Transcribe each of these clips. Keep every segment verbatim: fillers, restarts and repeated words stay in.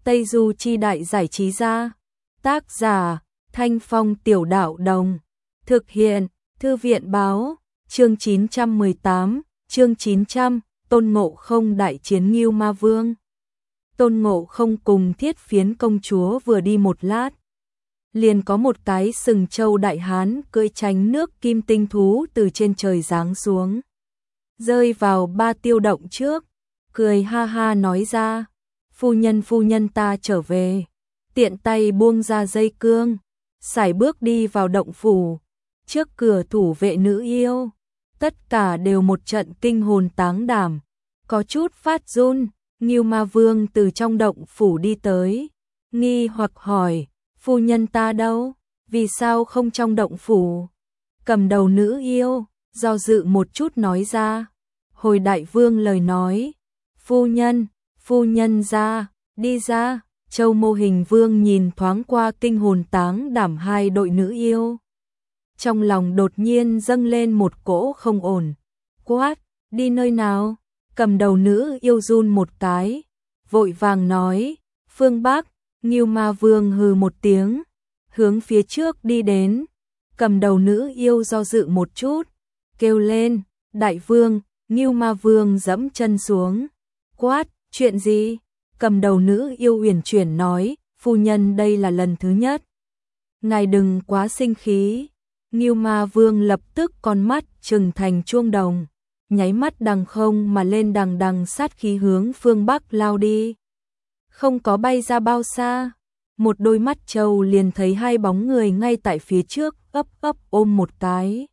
Tây Du Chi Đại Giải Trí Gia. Tác giả Thanh Phong Tiểu Đạo Đồng. Thực hiện Thư viện Báo. Chương chín trăm mười tám, chương chín trăm, Tôn Ngộ Không đại chiến Ngưu Ma Vương. Tôn Ngộ Không cùng Thiết Phiến công chúa vừa đi một lát, liền có một cái sừng trâu đại hán cưỡi tránh nước kim tinh thú từ trên trời giáng xuống, rơi vào Ba Tiêu động trước, cười ha ha nói ra: "Phu nhân phu nhân ta trở về." Tiện tay buông ra dây cương, sải bước đi vào động phủ. Trước cửa thủ vệ nữ yêu, tất cả đều một trận kinh hồn táng đảm, có chút phát run. Ngưu Ma Vương từ trong động phủ đi tới, nghi hoặc hỏi: "Phu nhân ta đâu? Vì sao không trong động phủ?" Cầm đầu nữ yêu do dự một chút nói ra: "Hồi đại vương lời nói, phu nhân, phu nhân ra, đi ra." Châu Mô Hình Vương nhìn thoáng qua kinh hồn táng đảm hai đội nữ yêu, trong lòng đột nhiên dâng lên một cỗ không ổn, quát: "Đi nơi nào?" Cầm đầu nữ yêu run một cái, vội vàng nói: "Phương Bắc." Ngưu Ma Vương hừ một tiếng, hướng phía trước đi đến. Cầm đầu nữ yêu do dự một chút, kêu lên: "Đại vương!" Ngưu Ma Vương giẫm chân xuống, quát: "Chuyện gì?" Cầm đầu nữ yêu uyển chuyển nói: "Phu nhân đây là lần thứ nhất, ngài đừng quá sinh khí." Ngưu Ma Vương lập tức con mắt trừng thành chuông đồng, nháy mắt đằng không mà lên, đằng đằng sát khí hướng phương Bắc lao đi. Không có bay ra bao xa, một đôi mắt trâu liền thấy hai bóng người ngay tại phía trước, ấp ấp ôm một cái.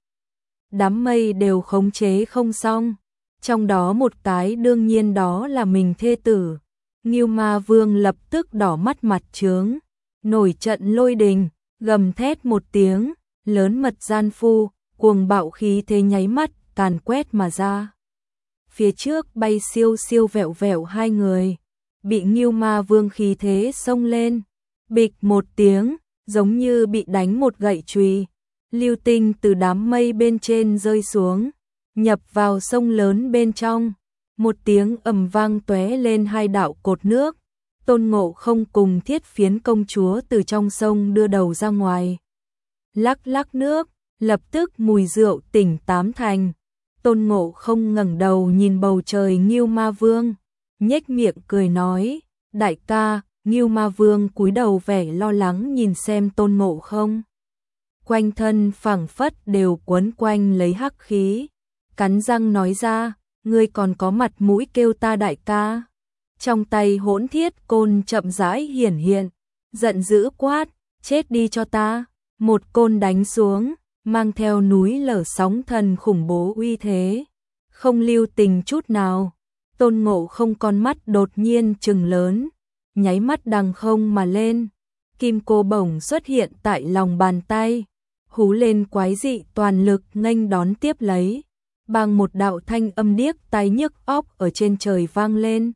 Đám mây đều khống chế không xong, trong đó một cái đương nhiên đó là mình thê tử. Ngưu Ma Vương lập tức đỏ mắt mặt trướng, nổi trận lôi đình, gầm thét một tiếng, lớn mật gian phu, cuồng bạo khí thế nháy mắt càn quét mà ra. Phía trước bay siêu siêu vẹo vẹo hai người, bị Ngưu Ma Vương khí thế xông lên, bịch một tiếng, giống như bị đánh một gậy chùy, lưu tinh từ đám mây bên trên rơi xuống, nhập vào sông lớn bên trong. Một tiếng ầm vang tóe lên hai đạo cột nước. Tôn Ngộ Không cùng Thiết Phiến công chúa từ trong sông đưa đầu ra ngoài, lắc lắc nước, lập tức mùi rượu tỉnh tám thành. Tôn Ngộ Không ngẩng đầu nhìn bầu trời Ngưu Ma Vương, nhếch miệng cười nói: "Đại ca." Ngưu Ma Vương cúi đầu vẻ lo lắng nhìn xem Tôn Ngộ Không, quanh thân phảng phất đều quấn quanh lấy hắc khí, cắn răng nói ra: "Ngươi còn có mặt mũi kêu ta đại ca?" Trong tay Hỗn Thiết Côn chậm rãi hiển hiện, giận dữ quát: "Chết đi cho ta!" Một côn đánh xuống, mang theo núi lở sóng thần khủng bố uy thế, không lưu tình chút nào. Tôn Ngộ Không con mắt đột nhiên trừng lớn, nháy mắt đằng không mà lên, kim cô bổng xuất hiện tại lòng bàn tay, hú lên quái dị toàn lực nghênh đón tiếp lấy. Bằng một đạo thanh âm điếc tai nhức óc ở trên trời vang lên,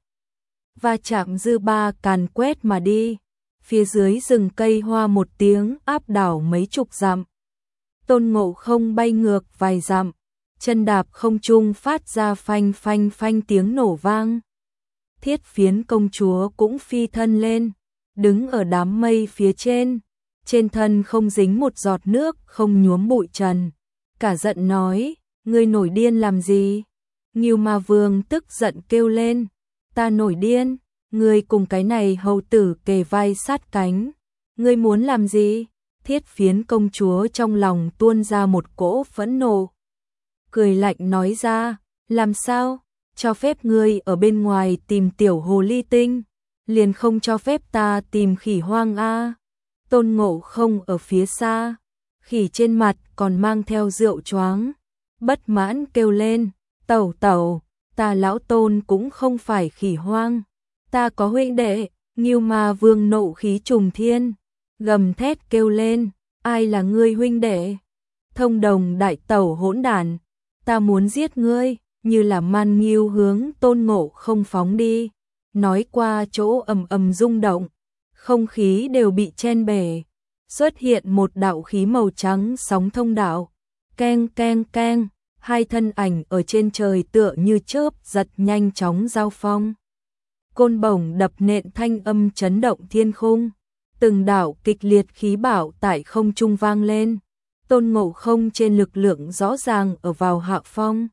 va chạm dư ba càn quét mà đi. Phía dưới rừng cây hoa một tiếng áp đảo mấy chục dặm. Tôn Ngộ Không bay ngược vài dặm, chân đạp không trung phát ra phanh phanh phanh tiếng nổ vang. Thiết Phiến công chúa cũng phi thân lên, đứng ở đám mây phía trên, trên thân không dính một giọt nước, không nhuốm bụi trần, cả giận nói: "Ngươi nổi điên làm gì?" Ngưu Ma Vương tức giận kêu lên: "Ta nổi điên? Ngươi cùng cái này hầu tử kề vai sát cánh, ngươi muốn làm gì?" Thiết Phiến công chúa trong lòng tuôn ra một cỗ phẫn nộ, cười lạnh nói ra: "Làm sao? Cho phép ngươi ở bên ngoài tìm tiểu hồ ly tinh, liền không cho phép ta tìm khỉ hoang a?" Tôn Ngộ Không ở phía xa, khỉ trên mặt còn mang theo rượu choáng, bất mãn kêu lên: "Tẩu tẩu, ta lão Tôn cũng không phải khỉ hoang, ta có huynh đệ." Ngưu Ma Vương nộ khí trùng thiên, gầm thét kêu lên: "Ai là ngươi huynh đệ? Thông đồng đại tẩu hỗn đản, ta muốn giết ngươi!" Như là man nghiêu hướng Tôn Ngộ Không phóng đi, nói qua chỗ ầm ầm rung động, không khí đều bị chen bể, xuất hiện một đạo khí màu trắng sóng thông đạo, keng keng keng, hai thân ảnh ở trên trời tựa như chớp giật nhanh chóng giao phong. côn bổng đập nện thanh âm chấn động thiên khung, từng đạo kịch liệt khí bạo tại không trung vang lên. Tôn Ngộ Không trên lực lượng rõ ràng ở vào hạ phong,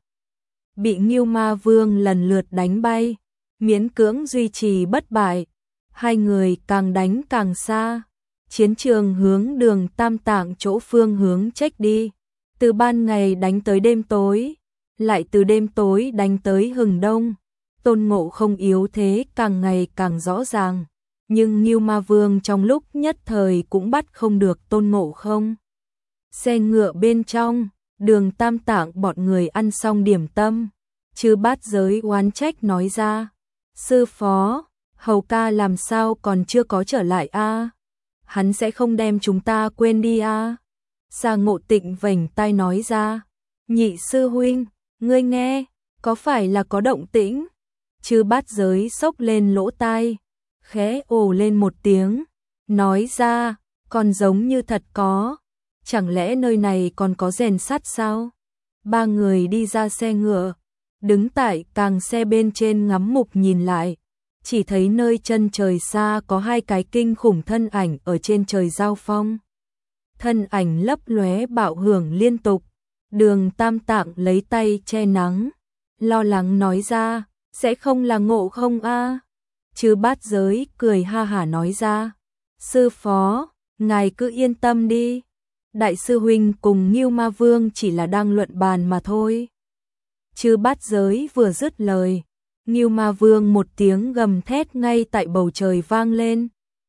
bị Ngưu Ma Vương lần lượt đánh bay, miễn cưỡng duy trì bất bại. Hai người càng đánh càng xa, chiến trường hướng Đường Tam Tạng chỗ phương hướng trách đi, từ ban ngày đánh tới đêm tối, lại từ đêm tối đánh tới hừng đông. Tôn Ngộ Không yếu thế càng ngày càng rõ ràng, nhưng Ngưu Ma Vương trong lúc nhất thời cũng bắt không được Tôn Ngộ Không. Xe ngựa bên trong, Đường Tam Tạng bọn người ăn xong điểm tâm, Chư Bát Giới oán trách nói ra: sư phó, Hầu ca làm sao còn chưa có trở lại a? Hắn sẽ không đem chúng ta quên đi a? Sa Ngộ Tịnh vểnh tai nói ra: nhị sư huynh, ngươi nghe, có phải là có động tĩnh? Chư Bát Giới xốc lên lỗ tai, khẽ ồ lên một tiếng, nói ra: còn giống như thật có, chẳng lẽ nơi này còn có rèn sắt sao? Ba người đi ra xe ngựa, đứng tại càng xe bên trên ngắm mục nhìn lại, chỉ thấy nơi chân trời xa có hai cái kinh khủng thân ảnh ở trên trời giao phong. Thân ảnh lấp lóe bạo hưởng liên tục, Đường Tam Tạng lấy tay che nắng, lo lắng nói ra: sẽ không là Ngộ Không a? Chư Bát Giới cười ha hả nói ra: sư phó, ngài cứ yên tâm đi, đại sư huynh cùng Ngưu Ma Vương chỉ là đang luận bàn mà thôi. Chư Bát Giới vừa dứt lời, Ngưu Ma Vương một tiếng gầm thét ngay tại bầu trời vang lên: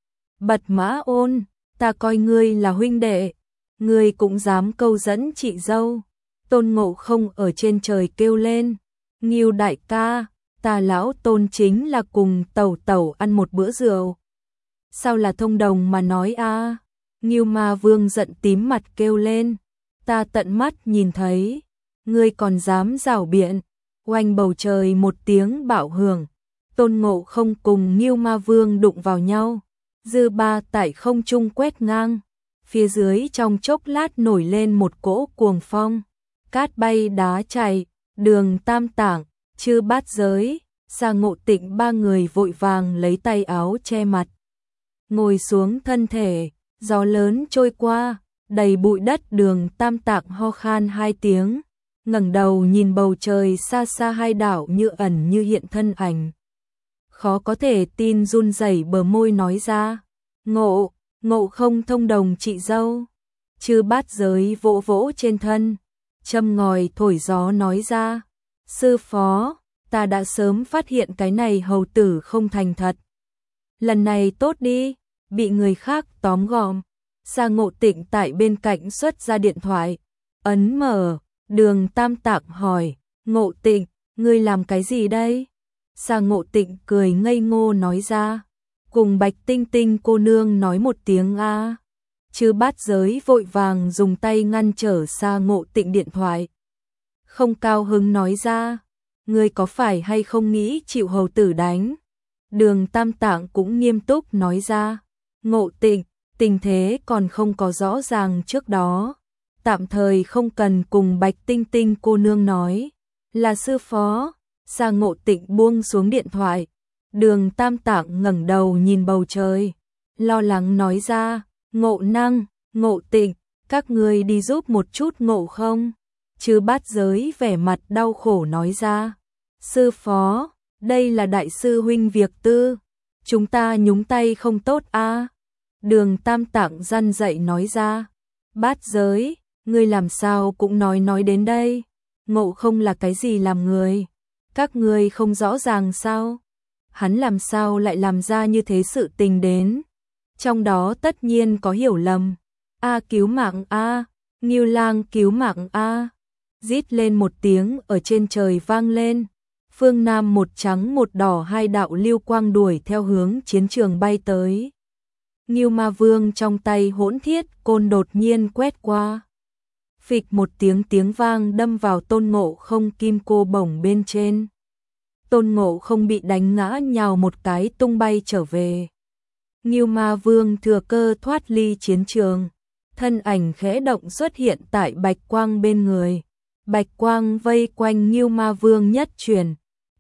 Bật Mã Ôn, ta coi ngươi là huynh đệ, ngươi cũng dám câu dẫn chị dâu. Tôn Ngộ Không ở trên trời kêu lên: Ngưu đại ca, ta lão Tôn chính là cùng tẩu tẩu ăn một bữa rượu, sao là thông đồng mà nói a? Ngưu Ma Vương giận tím mặt kêu lên: ta tận mắt nhìn thấy, ngươi còn dám giảo biện. Oanh, bầu trời một tiếng bạo hưởng, Tôn Ngộ Không cùng Ngưu Ma Vương đụng vào nhau, dư ba tại không trung quét ngang, phía dưới trong chốc lát nổi lên một cỗ cuồng phong, cát bay đá chạy. Đường Tam Tạng, Chư Bát Giới, Sa Ngộ Tịnh ba người vội vàng lấy tay áo che mặt, ngồi xuống thân thể. Gió lớn trôi qua, đầy bụi đất. Đường Tam Tạng ho khan hai tiếng, ngẩng đầu nhìn bầu trời xa xa, hai đảo như ẩn như hiện thân ảnh, khó có thể tin run rẩy bờ môi nói ra: Ngộ, Ngộ Không thông đồng chị dâu. Chư Bát Giới vỗ vỗ trên thân, châm ngòi thổi gió nói ra: sư phó, ta đã sớm phát hiện cái này hầu tử không thành thật, lần này tốt đi, bị người khác tóm gọn. Sa Ngộ Tịnh tại bên cạnh xuất ra điện thoại, ấn mở. Đường Tam Tạng hỏi: Ngộ Tịnh, ngươi làm cái gì đây? Sa Ngộ Tịnh cười ngây ngô nói ra: cùng Bạch Tinh Tinh cô nương nói một tiếng a. Chư Bát Giới vội vàng dùng tay ngăn trở Sa Ngộ Tịnh điện thoại, không cao hứng nói ra: ngươi có phải hay không nghĩ chịu hầu tử đánh? Đường Tam Tạng cũng nghiêm túc nói ra: Ngộ Tịnh, tình thế còn không có rõ ràng trước đó, tạm thời không cần cùng Bạch Tinh Tinh cô nương nói, là sư phó. Sa Ngộ Tịnh buông xuống điện thoại. Đường Tam Tạng ngẩng đầu nhìn bầu trời, lo lắng nói ra: Ngộ Năng, Ngộ Tịnh, các ngươi đi giúp một chút Ngộ Không. Chư Bát Giới vẻ mặt đau khổ nói ra: sư phó, đây là đại sư huynh việc tư, chúng ta nhúng tay không tốt a. Đường Tam Tạng răn dạy nói ra: Bát Giới, ngươi làm sao cũng nói nói đến đây, Ngộ Không là cái gì làm người, các ngươi không rõ ràng sao? Hắn làm sao lại làm ra như thế sự tình đến? Trong đó tất nhiên có hiểu lầm. A cứu mạng a, Ngưu Lang cứu mạng a. Rít lên một tiếng ở trên trời vang lên. Phương Nam một trắng một đỏ hai đạo lưu quang đuổi theo hướng chiến trường bay tới. Ngưu Ma Vương trong tay hỗn thiết côn đột nhiên quét qua. Phịch một tiếng tiếng vang đâm vào Tôn Ngộ Không kim cô bổng bên trên. Tôn Ngộ Không bị đánh ngã nhào một cái tung bay trở về. Ngưu Ma Vương thừa cơ thoát ly chiến trường, thân ảnh khẽ động xuất hiện tại Bạch Quang bên người. Bạch Quang vây quanh Ngưu Ma Vương nhất chuyển,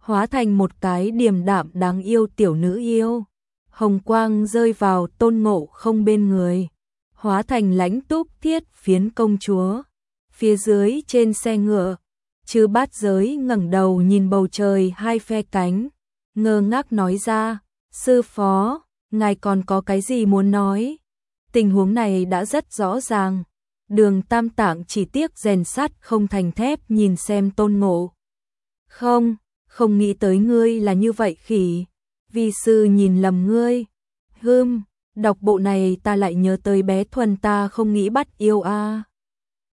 hóa thành một cái điềm đạm đáng yêu tiểu nữ yêu. Hồng quang rơi vào Tôn Ngộ Không bên người, hóa thành Lãnh Túc Thiết Phiến công chúa. Phía dưới trên xe ngựa, Chư Bát Giới ngẩng đầu nhìn bầu trời hai phe cánh, ngơ ngác nói ra, sư phó, ngài còn có cái gì muốn nói? Tình huống này đã rất rõ ràng. Đường Tam Tạng chỉ tiếc rèn sắt không thành thép nhìn xem Tôn Ngộ Không, không nghĩ tới ngươi là như vậy khỉ. Vi sư nhìn lầm ngươi. Hừm, đọc bộ này ta lại nhớ tới bé Thuần ta không nghĩ bắt yêu a.